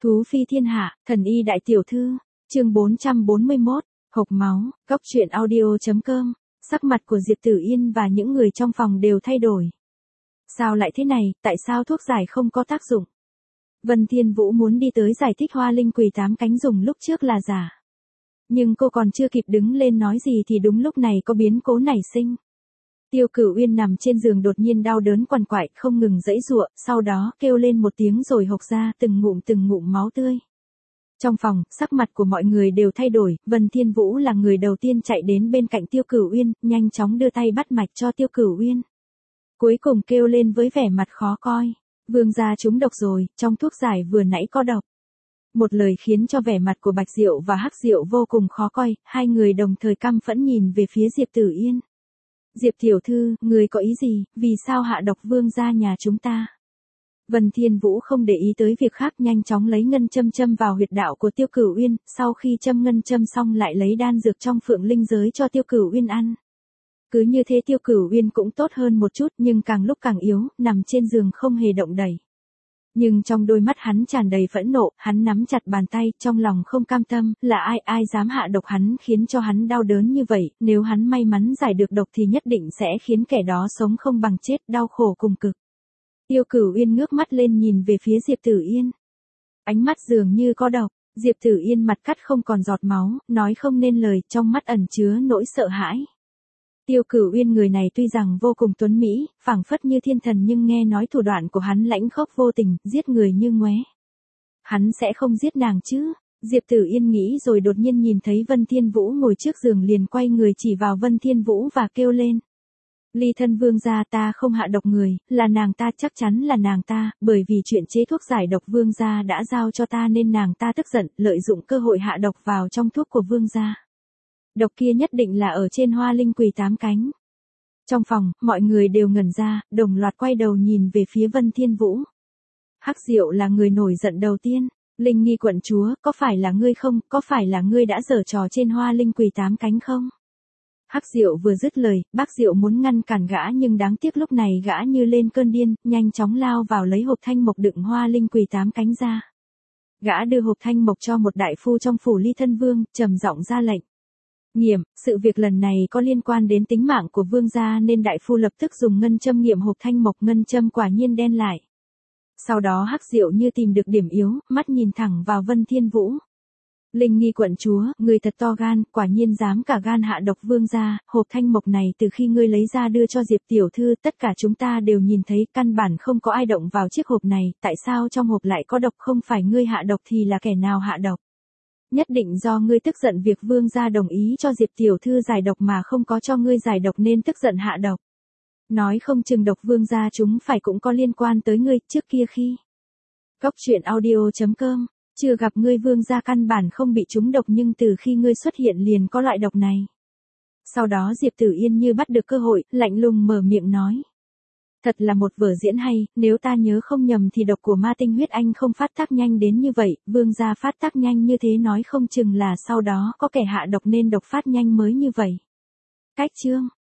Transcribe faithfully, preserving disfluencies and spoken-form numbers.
Thú phi thiên hạ, thần y đại tiểu thư, chương bốn trăm bốn mươi mốt, hộc máu, góc truyện audio.com, sắc mặt của Diệp Tử Yên và những người trong phòng đều thay đổi. Sao lại thế này, tại sao thuốc giải không có tác dụng? Vân Thiên Vũ muốn đi tới giải thích hoa linh quỳ tám cánh dùng lúc trước là giả. Nhưng cô còn chưa kịp đứng lên nói gì thì đúng lúc này có biến cố nảy sinh. Tiêu Cửu Uyên nằm trên giường đột nhiên đau đớn quằn quại, không ngừng giãy giụa, sau đó kêu lên một tiếng rồi hộc ra từng ngụm từng ngụm máu tươi. Trong phòng, sắc mặt của mọi người đều thay đổi, Vân Thiên Vũ là người đầu tiên chạy đến bên cạnh Tiêu Cửu Uyên, nhanh chóng đưa tay bắt mạch cho Tiêu Cửu Uyên. Cuối cùng kêu lên với vẻ mặt khó coi, vương gia trúng độc rồi, trong thuốc giải vừa nãy có độc. Một lời khiến cho vẻ mặt của Bạch Diệu và Hắc Diệu vô cùng khó coi, hai người đồng thời căm phẫn nhìn về phía Diệp Tử Yên. Diệp tiểu thư, người có ý gì, vì sao hạ độc vương gia nhà chúng ta? Vân Thiên Vũ không để ý tới việc khác, nhanh chóng lấy ngân châm châm vào huyệt đạo của Tiêu Cửu Uyên, sau khi châm ngân châm xong lại lấy đan dược trong Phượng Linh giới cho Tiêu Cửu Uyên ăn. Cứ như thế Tiêu Cửu Uyên cũng tốt hơn một chút, nhưng càng lúc càng yếu, nằm trên giường không hề động đậy. Nhưng trong đôi mắt hắn tràn đầy phẫn nộ, hắn nắm chặt bàn tay, trong lòng không cam tâm, là ai ai dám hạ độc hắn khiến cho hắn đau đớn như vậy, nếu hắn may mắn giải được độc thì nhất định sẽ khiến kẻ đó sống không bằng chết, đau khổ cùng cực. Tiêu Cửu Uyên ngước mắt lên nhìn về phía Diệp Tử Yên. Ánh mắt dường như có độc, Diệp Tử Yên mặt cắt không còn giọt máu, nói không nên lời, trong mắt ẩn chứa nỗi sợ hãi. Tiêu Cửu Uyên người này tuy rằng vô cùng tuấn mỹ, phảng phất như thiên thần, nhưng nghe nói thủ đoạn của hắn lãnh khốc vô tình, giết người như ngoé. Hắn sẽ không giết nàng chứ? Diệp Tử Yên nghĩ rồi đột nhiên nhìn thấy Vân Thiên Vũ ngồi trước giường liền quay người chỉ vào Vân Thiên Vũ và kêu lên. Ly thân vương gia, ta không hạ độc người, là nàng ta, chắc chắn là nàng ta, bởi vì chuyện chế thuốc giải độc vương gia đã giao cho ta nên nàng ta tức giận, lợi dụng cơ hội hạ độc vào trong thuốc của vương gia. Độc kia nhất định là ở trên hoa linh quỳ tám cánh. Trong phòng, mọi người đều ngẩn ra, đồng loạt quay đầu nhìn về phía Vân Thiên Vũ. Hắc Diệu là người nổi giận đầu tiên. Linh Nghi quận chúa, có phải là ngươi không, có phải là ngươi đã giở trò trên hoa linh quỳ tám cánh không? Hắc Diệu vừa dứt lời, Bác Diệu muốn ngăn cản gã nhưng đáng tiếc lúc này gã như lên cơn điên, nhanh chóng lao vào lấy hộp thanh mộc đựng hoa linh quỳ tám cánh ra. Gã đưa hộp thanh mộc cho một đại phu trong phủ Ly Thân Vương, trầm giọng ra lệnh. Nghiệm, sự việc lần này có liên quan đến tính mạng của vương gia nên đại phu lập tức dùng ngân châm nghiệm hộp thanh mộc, ngân châm quả nhiên đen lại. Sau đó Hắc Diệu như tìm được điểm yếu, mắt nhìn thẳng vào Vân Thiên Vũ. Linh Nghi quận chúa, người thật to gan, quả nhiên dám cả gan hạ độc vương gia, hộp thanh mộc này từ khi ngươi lấy ra đưa cho Diệp tiểu thư, tất cả chúng ta đều nhìn thấy, căn bản không có ai động vào chiếc hộp này, tại sao trong hộp lại có độc, không phải ngươi hạ độc thì là kẻ nào hạ độc? Nhất định do ngươi tức giận việc vương gia đồng ý cho Diệp tiểu thư giải độc mà không có cho ngươi giải độc nên tức giận hạ độc. Nói không chừng độc vương gia chúng phải cũng có liên quan tới ngươi, trước kia khi. Góc truyện audio.com, chưa gặp ngươi vương gia căn bản không bị trúng độc nhưng từ khi ngươi xuất hiện liền có loại độc này. Sau đó Diệp Tử Yên như bắt được cơ hội, lạnh lùng mở miệng nói. Thật là một vở diễn hay, nếu ta nhớ không nhầm thì độc của ma tinh huyết anh không phát tác nhanh đến như vậy, vương gia phát tác nhanh như thế nói không chừng là sau đó có kẻ hạ độc nên độc phát nhanh mới như vậy. Cách chương,